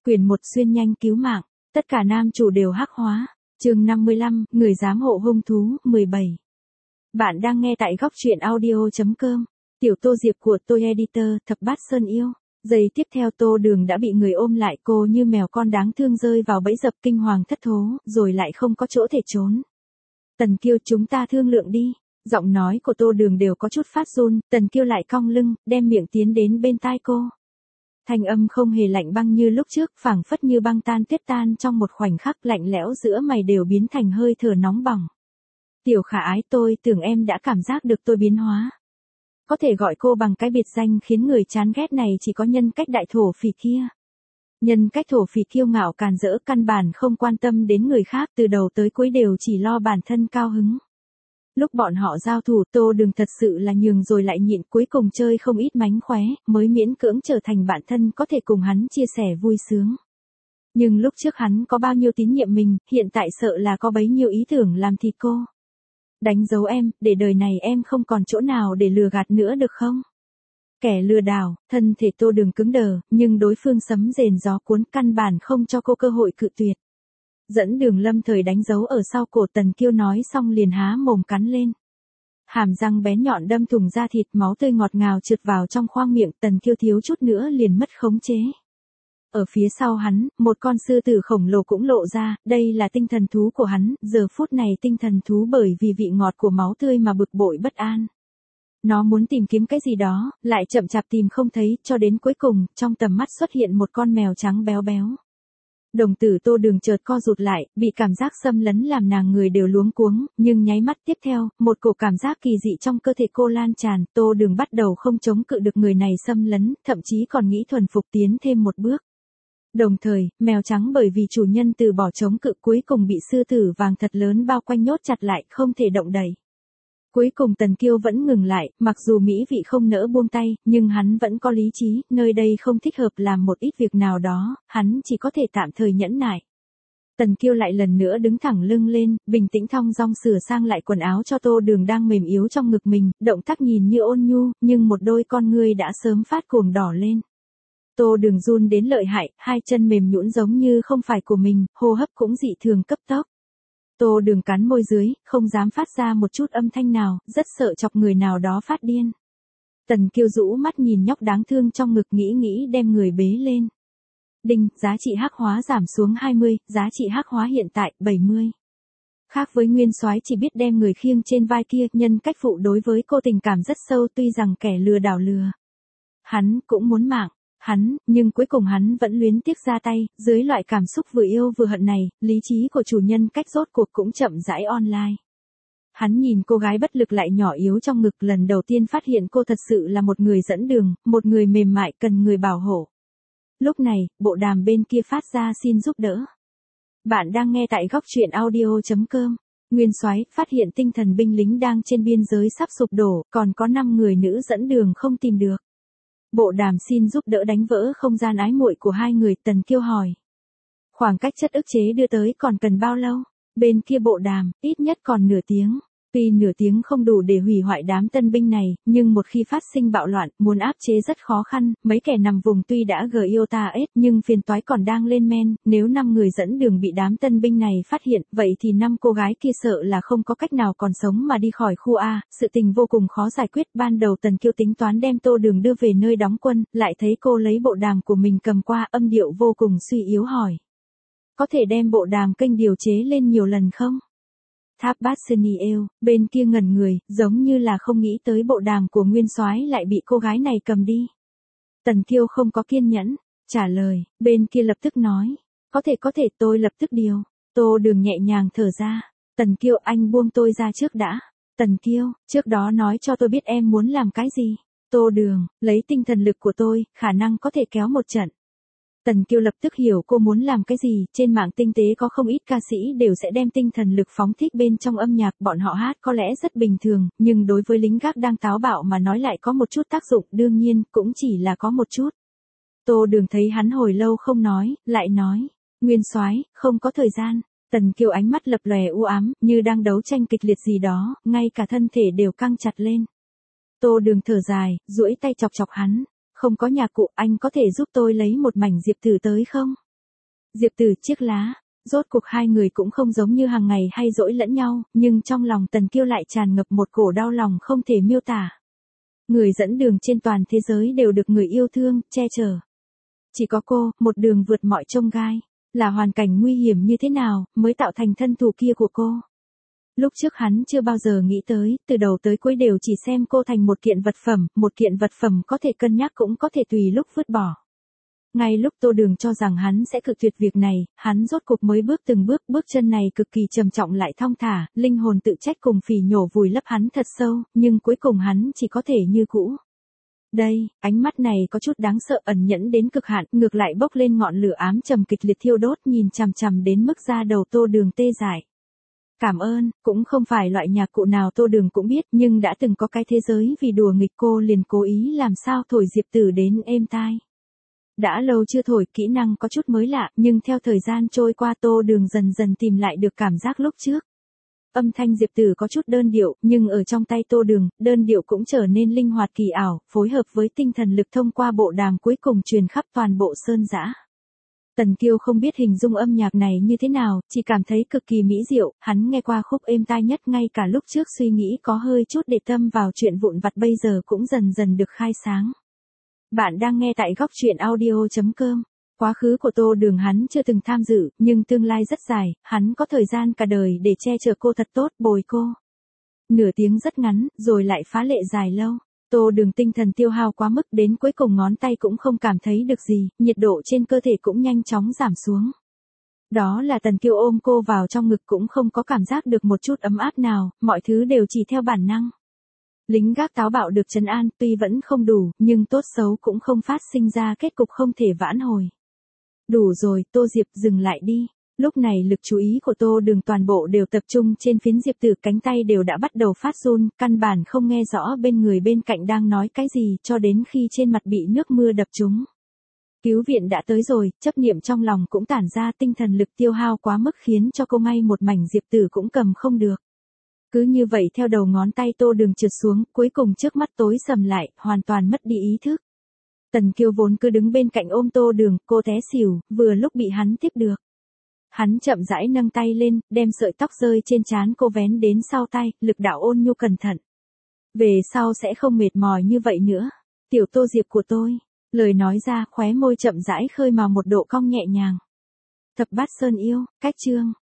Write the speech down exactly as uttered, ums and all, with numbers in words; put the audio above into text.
Quyển một xuyên nhanh cứu mạng, tất cả nam chủ đều hắc hóa. Chương năm mươi lăm, người giám hộ hung thú, mười bảy. Bạn đang nghe tại góc truyện audio chấm com. Tiểu Tô Diệp của tôi editor, thập bát sơn yêu. Giây tiếp theo Tô Đường đã bị người ôm lại, cô như mèo con đáng thương rơi vào bẫy dập, kinh hoàng thất thố, rồi lại không có chỗ thể trốn. Tần Kiêu, chúng ta thương lượng đi. Giọng nói của Tô Đường đều có chút phát run, Tần Kiêu lại cong lưng, đem miệng tiến đến bên tai cô. Thanh âm không hề lạnh băng như lúc trước, phảng phất như băng tan tuyết tan trong một khoảnh khắc, lạnh lẽo giữa mày đều biến thành hơi thở nóng bỏng. Tiểu Khả Ái, tôi tưởng em đã cảm giác được tôi biến hóa. Có thể gọi cô bằng cái biệt danh khiến người chán ghét này chỉ có nhân cách đại thổ phỉ kia. Nhân cách thổ phỉ kiêu ngạo càn rỡ, căn bản không quan tâm đến người khác, từ đầu tới cuối đều chỉ lo bản thân cao hứng. Lúc bọn họ giao thủ, Tô Đường thật sự là nhường rồi lại nhịn, cuối cùng chơi không ít mánh khóe, mới miễn cưỡng trở thành bạn thân có thể cùng hắn chia sẻ vui sướng. Nhưng lúc trước hắn có bao nhiêu tín nhiệm mình, hiện tại sợ là có bấy nhiêu ý tưởng làm thịt cô. Đánh dấu em, để đời này em không còn chỗ nào để lừa gạt nữa được không? Kẻ lừa đảo, thân thể Tô Đường cứng đờ, nhưng đối phương sấm rền gió cuốn, căn bản không cho cô cơ hội cự tuyệt. Dẫn Đường lâm thời đánh dấu ở sau cổ. Tần Kiêu nói xong liền há mồm cắn lên. Hàm răng bén nhọn đâm thủng da thịt, máu tươi ngọt ngào trượt vào trong khoang miệng, Tần Kiêu thiếu chút nữa liền mất khống chế. Ở phía sau hắn, một con sư tử khổng lồ cũng lộ ra, đây là tinh thần thú của hắn, giờ phút này tinh thần thú bởi vì vị ngọt của máu tươi mà bực bội bất an. Nó muốn tìm kiếm cái gì đó, lại chậm chạp tìm không thấy, cho đến cuối cùng, trong tầm mắt xuất hiện một con mèo trắng béo béo. Đồng tử Tô Đường chợt co rụt lại, bị cảm giác xâm lấn làm nàng người đều luống cuống, nhưng nháy mắt tiếp theo, một cổ cảm giác kỳ dị trong cơ thể cô lan tràn, Tô Đường bắt đầu không chống cự được người này xâm lấn, thậm chí còn nghĩ thuần phục tiến thêm một bước. Đồng thời, mèo trắng bởi vì chủ nhân từ bỏ chống cự, cuối cùng bị sư tử vàng thật lớn bao quanh nhốt chặt lại, không thể động đậy. Cuối cùng Tần Kiêu vẫn ngừng lại, mặc dù mỹ vị không nỡ buông tay, nhưng hắn vẫn có lý trí, nơi đây không thích hợp làm một ít việc nào đó, hắn chỉ có thể tạm thời nhẫn nại. Tần Kiêu lại lần nữa đứng thẳng lưng lên, bình tĩnh thong dong sửa sang lại quần áo cho Tô Đường đang mềm yếu trong ngực mình, động tác nhìn như ôn nhu, nhưng một đôi con ngươi đã sớm phát cuồng đỏ lên. Tô Đường run đến lợi hại, hai chân mềm nhũn giống như không phải của mình, hô hấp cũng dị thường cấp tốc. Tô Đường cắn môi dưới, không dám phát ra một chút âm thanh nào, rất sợ chọc người nào đó phát điên. Tần Kiêu rũ mắt nhìn nhóc đáng thương trong ngực, nghĩ nghĩ đem người bế lên. Đinh, giá trị hắc hóa giảm xuống hai mươi, giá trị hắc hóa hiện tại bảy mươi. Khác với Nguyên Soái chỉ biết đem người khiêng trên vai kia, nhân cách phụ đối với cô tình cảm rất sâu, tuy rằng kẻ lừa đảo lừa. Hắn cũng muốn mạng. Hắn, nhưng cuối cùng hắn vẫn luyến tiếc ra tay, dưới loại cảm xúc vừa yêu vừa hận này, lý trí của chủ nhân cách rốt cuộc cũng chậm rãi online. Hắn nhìn cô gái bất lực lại nhỏ yếu trong ngực, lần đầu tiên phát hiện cô thật sự là một người dẫn đường, một người mềm mại cần người bảo hộ. Lúc này, bộ đàm bên kia phát ra xin giúp đỡ. Bạn đang nghe tại góc truyện audio chấm com. Nguyên Soái phát hiện tinh thần binh lính đang trên biên giới sắp sụp đổ, còn có năm người nữ dẫn đường không tìm được. Bộ đàm xin giúp đỡ đánh vỡ không gian ái muội của hai người. Tần Kiêu hỏi. Khoảng cách chất ức chế đưa tới còn cần bao lâu? Bên kia bộ đàm, ít nhất còn nửa tiếng. Tuy nửa tiếng không đủ để hủy hoại đám tân binh này, nhưng một khi phát sinh bạo loạn, muốn áp chế rất khó khăn, mấy kẻ nằm vùng tuy đã gờ yêu ta ết, nhưng phiền toái còn đang lên men, nếu năm người dẫn đường bị đám tân binh này phát hiện, vậy thì năm cô gái kia sợ là không có cách nào còn sống mà đi khỏi khu A, sự tình vô cùng khó giải quyết. Ban đầu Tần Kiêu tính toán đem Tô Đường đưa về nơi đóng quân, lại thấy cô lấy bộ đàm của mình cầm qua, âm điệu vô cùng suy yếu hỏi. Có thể đem bộ đàm kênh điều chế lên nhiều lần không? Tháp bát sơn yêu, bên kia ngẩn người, giống như là không nghĩ tới bộ đàm của Nguyên Soái lại bị cô gái này cầm đi. Tần Kiêu không có kiên nhẫn, trả lời, bên kia lập tức nói, có thể có thể tôi lập tức điều. Tô Đường nhẹ nhàng thở ra, Tần Kiêu, anh buông tôi ra trước đã. Tần Kiêu, trước đó nói cho tôi biết em muốn làm cái gì. Tô Đường, lấy tinh thần lực của tôi, khả năng có thể kéo một trận. Tần Kiêu lập tức hiểu cô muốn làm cái gì, trên mạng tinh tế có không ít ca sĩ đều sẽ đem tinh thần lực phóng thích bên trong âm nhạc, bọn họ hát có lẽ rất bình thường, nhưng đối với lính gác đang táo bạo mà nói lại có một chút tác dụng, đương nhiên, cũng chỉ là có một chút. Tô Đường thấy hắn hồi lâu không nói, lại nói, Nguyên Soái, không có thời gian. Tần Kiêu ánh mắt lập lòe u ám, như đang đấu tranh kịch liệt gì đó, ngay cả thân thể đều căng chặt lên. Tô Đường thở dài, duỗi tay chọc chọc hắn. Không có nhạc cụ, anh có thể giúp tôi lấy một mảnh diệp tử tới không? Diệp Tử chiếc lá, rốt cuộc hai người cũng không giống như hàng ngày hay dỗi lẫn nhau, nhưng trong lòng Tần Kiêu lại tràn ngập một cổ đau lòng không thể miêu tả. Người dẫn đường trên toàn thế giới đều được người yêu thương, che chở. Chỉ có cô, một đường vượt mọi chông gai, là hoàn cảnh nguy hiểm như thế nào, mới tạo thành thân thủ kia của cô. Lúc trước hắn chưa bao giờ nghĩ tới, từ đầu tới cuối đều chỉ xem cô thành một kiện vật phẩm, một kiện vật phẩm có thể cân nhắc cũng có thể tùy lúc vứt bỏ. Ngay lúc Tô Đường cho rằng hắn sẽ cự tuyệt việc này, hắn rốt cục mới bước từng bước, bước chân này cực kỳ trầm trọng lại thong thả, linh hồn tự trách cùng phỉ nhổ vùi lấp hắn thật sâu, nhưng cuối cùng hắn chỉ có thể như cũ. Đây, ánh mắt này có chút đáng sợ, ẩn nhẫn đến cực hạn, ngược lại bốc lên ngọn lửa ám trầm kịch liệt thiêu đốt, nhìn chằm chằm đến mức da đầu Tô Đường tê dại. Cảm ơn, cũng không phải loại nhạc cụ nào Tô Đường cũng biết, nhưng đã từng có cái thế giới vì đùa nghịch cô liền cố ý làm sao thổi Diệp Tử đến êm tai. Đã lâu chưa thổi, kỹ năng có chút mới lạ, nhưng theo thời gian trôi qua Tô Đường dần dần tìm lại được cảm giác lúc trước. Âm thanh Diệp Tử có chút đơn điệu, nhưng ở trong tay Tô Đường, đơn điệu cũng trở nên linh hoạt kỳ ảo, phối hợp với tinh thần lực thông qua bộ đàm cuối cùng truyền khắp toàn bộ sơn dã. Tần Kiêu không biết hình dung âm nhạc này như thế nào, chỉ cảm thấy cực kỳ mỹ diệu, hắn nghe qua khúc êm tai nhất ngay cả lúc trước suy nghĩ có hơi chút để tâm vào chuyện vụn vặt bây giờ cũng dần dần được khai sáng. Bạn đang nghe tại góc truyện audio chấm com. Quá khứ của Tô Đường hắn chưa từng tham dự, nhưng tương lai rất dài, hắn có thời gian cả đời để che chở cô thật tốt, bồi cô. Nửa tiếng rất ngắn, rồi lại phá lệ dài lâu. Tô Đường tinh thần tiêu hao quá mức đến cuối cùng ngón tay cũng không cảm thấy được gì, nhiệt độ trên cơ thể cũng nhanh chóng giảm xuống. Đó là Tần Kiêu ôm cô vào trong ngực cũng không có cảm giác được một chút ấm áp nào, mọi thứ đều chỉ theo bản năng. Lính gác táo bạo được trấn an, tuy vẫn không đủ, nhưng tốt xấu cũng không phát sinh ra kết cục không thể vãn hồi. Đủ rồi, Tô Diệp dừng lại đi. Lúc này lực chú ý của Tô Đường toàn bộ đều tập trung trên phiến Diệp Tử, cánh tay đều đã bắt đầu phát run, căn bản không nghe rõ bên người bên cạnh đang nói cái gì, cho đến khi trên mặt bị nước mưa đập trúng. Cứu viện đã tới rồi, chấp niệm trong lòng cũng tản ra, tinh thần lực tiêu hao quá mức khiến cho cô ngay một mảnh Diệp Tử cũng cầm không được. Cứ như vậy theo đầu ngón tay Tô Đường trượt xuống, cuối cùng trước mắt tối sầm lại, hoàn toàn mất đi ý thức. Tần Kiêu vốn cứ đứng bên cạnh ôm Tô Đường, cô té xỉu, vừa lúc bị hắn tiếp được. Hắn chậm rãi nâng tay lên, đem sợi tóc rơi trên trán cô vén đến sau tay, lực đạo ôn nhu cẩn thận. Về sau sẽ không mệt mỏi như vậy nữa. Tiểu Tô Diệp của tôi. Lời nói ra, khóe môi chậm rãi khơi màu một độ cong nhẹ nhàng. Thập Bát Sơn Yêu, cách chương.